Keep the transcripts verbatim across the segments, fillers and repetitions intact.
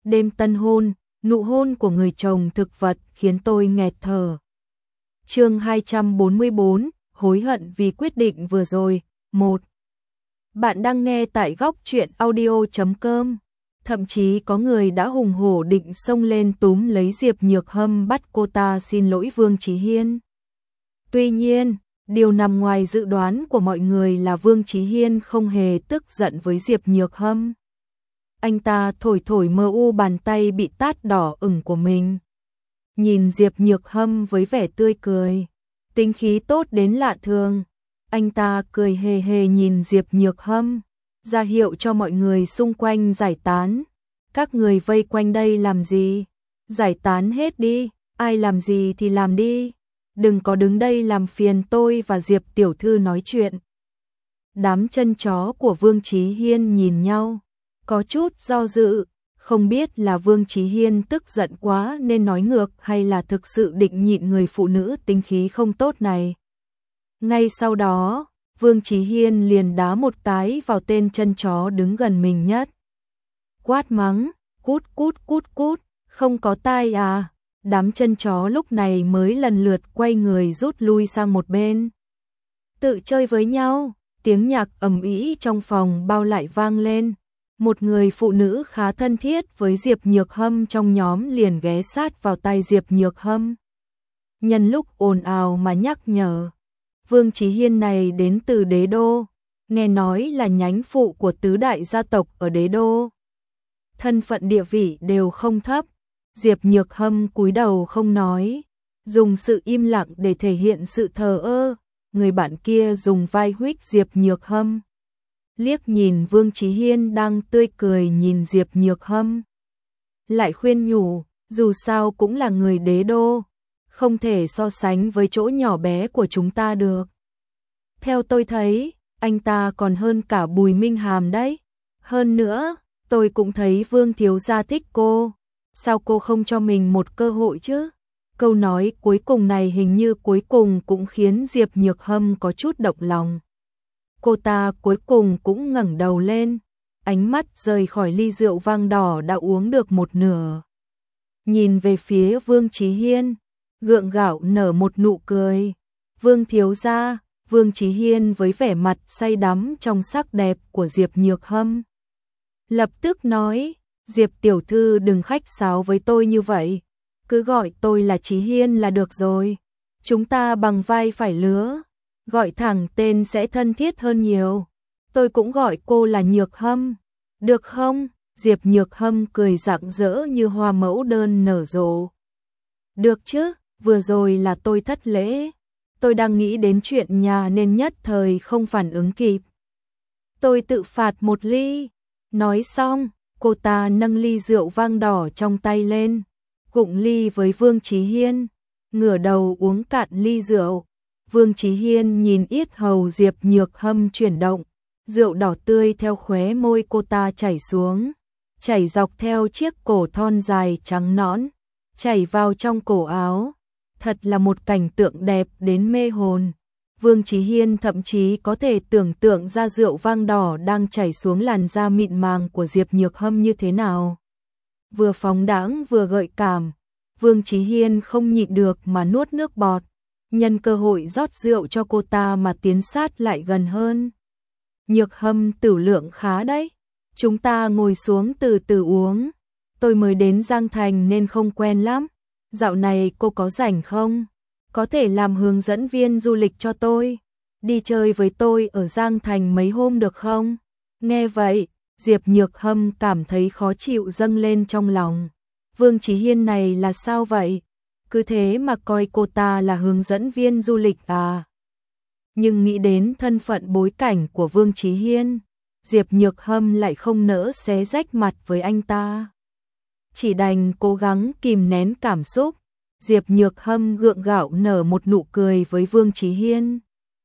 Đêm tân hôn, nụ hôn của người chồng thực vật khiến tôi nghẹt thở. Chương hai trăm bốn mươi bốn, hối hận vì quyết định vừa rồi. một. Bạn đang nghe tại góc truyện audio chấm com. Thậm chí có người đã hùng hổ định xông lên túm lấy Diệp Nhược Hâm bắt cô ta xin lỗi Vương Chí Hiên. Tuy nhiên, điều nằm ngoài dự đoán của mọi người là Vương Chí Hiên không hề tức giận với Diệp Nhược Hâm. Anh ta thổi thổi mờ u bàn tay bị tát đỏ ửng của mình. Nhìn Diệp Nhược Hâm với vẻ tươi cười, tính khí tốt đến lạ thường. Anh ta cười hề hề nhìn Diệp Nhược Hâm, ra hiệu cho mọi người xung quanh giải tán. Các người vây quanh đây làm gì? Giải tán hết đi, ai làm gì thì làm đi. Đừng có đứng đây làm phiền tôi và Diệp tiểu thư nói chuyện. Đám chân chó của Vương Chí Hiên nhìn nhau, có chút do dự, không biết là Vương Chí Hiên tức giận quá nên nói ngược hay là thực sự định nhịn người phụ nữ tính khí không tốt này. Ngay sau đó, Vương Chí Hiên liền đá một cái vào tên chân chó đứng gần mình nhất. Quát mắng, cút cút cút cút, không có tai à? Đám chân chó lúc này mới lần lượt quay người rút lui sang một bên. Tự chơi với nhau, tiếng nhạc ầm ĩ trong phòng bao lại vang lên. Một người phụ nữ khá thân thiết với Diệp Nhược Hâm trong nhóm liền ghé sát vào tai Diệp Nhược Hâm. Nhân lúc ồn ào mà nhắc nhở, Vương Chí Hiên này đến từ Đế Đô, nghe nói là nhánh phụ của tứ đại gia tộc ở Đế Đô. Thân phận địa vị đều không thấp. Diệp Nhược Hâm cúi đầu không nói, dùng sự im lặng để thể hiện sự thờ ơ. Người bạn kia dùng vai huých Diệp Nhược Hâm, liếc nhìn Vương Chí Hiên đang tươi cười nhìn Diệp Nhược Hâm, lại khuyên nhủ, dù sao cũng là người Đế Đô, không thể so sánh với chỗ nhỏ bé của chúng ta được. Theo tôi thấy, anh ta còn hơn cả Bùi Minh Hàm đấy. Hơn nữa, tôi cũng thấy Vương thiếu gia thích cô, sao cô không cho mình một cơ hội chứ? Câu nói cuối cùng này hình như cuối cùng cũng khiến Diệp Nhược Hâm có chút động lòng. Cô ta cuối cùng cũng ngẩng đầu lên, ánh mắt rời khỏi ly rượu vang đỏ đã uống được một nửa. Nhìn về phía Vương Chí Hiên, gượng gạo nở một nụ cười. Vương thiếu gia, Vương Chí Hiên với vẻ mặt say đắm trong sắc đẹp của Diệp Nhược Hâm, lập tức nói, Diệp tiểu thư đừng khách sáo với tôi như vậy, cứ gọi tôi là Chí Hiên là được rồi. Chúng ta bằng vai phải lứa, gọi thẳng tên sẽ thân thiết hơn nhiều. Tôi cũng gọi cô là Nhược Hâm, được không? Diệp Nhược Hâm cười rạng rỡ như hoa mẫu đơn nở rộ. Được chứ, vừa rồi là tôi thất lễ. Tôi đang nghĩ đến chuyện nhà nên nhất thời không phản ứng kịp. Tôi tự phạt một ly. Nói xong, cô ta nâng ly rượu vang đỏ trong tay lên, cụng ly với Vương Chí Hiên, ngửa đầu uống cạn ly rượu. Vương Chí Hiên nhìn yết hầu Diệp Nhược Hâm chuyển động, rượu đỏ tươi theo khóe môi cô ta chảy xuống, chảy dọc theo chiếc cổ thon dài trắng nõn, chảy vào trong cổ áo. Thật là một cảnh tượng đẹp đến mê hồn. Vương Chí Hiên thậm chí có thể tưởng tượng ra rượu vang đỏ đang chảy xuống làn da mịn màng của Diệp Nhược Hâm như thế nào. Vừa phóng đãng vừa gợi cảm, Vương Chí Hiên không nhịn được mà nuốt nước bọt, nhân cơ hội rót rượu cho cô ta mà tiến sát lại gần hơn. Nhược Hâm tửu lượng khá đấy, chúng ta ngồi xuống từ từ uống. Tôi mới đến Giang Thành nên không quen lắm. Dạo này cô có rảnh không? Có thể làm hướng dẫn viên du lịch cho tôi, đi chơi với tôi ở Giang Thành mấy hôm được không? Nghe vậy, Diệp Nhược Hâm cảm thấy khó chịu dâng lên trong lòng. Vương Chí Hiên này là sao vậy? Cứ thế mà coi cô ta là hướng dẫn viên du lịch à? Nhưng nghĩ đến thân phận bối cảnh của Vương Chí Hiên, Diệp Nhược Hâm lại không nỡ xé rách mặt với anh ta. Chỉ đành cố gắng kìm nén cảm xúc. Diệp Nhược Hâm gượng gạo nở một nụ cười với Vương Chí Hiên.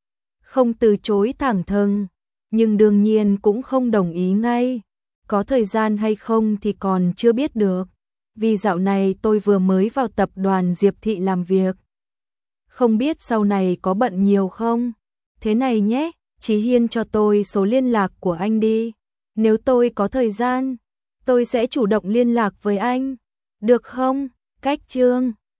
Không từ chối thẳng thừng, nhưng đương nhiên cũng không đồng ý ngay. Có thời gian hay không thì còn chưa biết được. Vì dạo này tôi vừa mới vào tập đoàn Diệp Thị làm việc. Không biết sau này có bận nhiều không? Thế này nhé, Chí Hiên cho tôi số liên lạc của anh đi. Nếu tôi có thời gian, Tôi sẽ chủ động liên lạc với anh. Được không? Cách Trương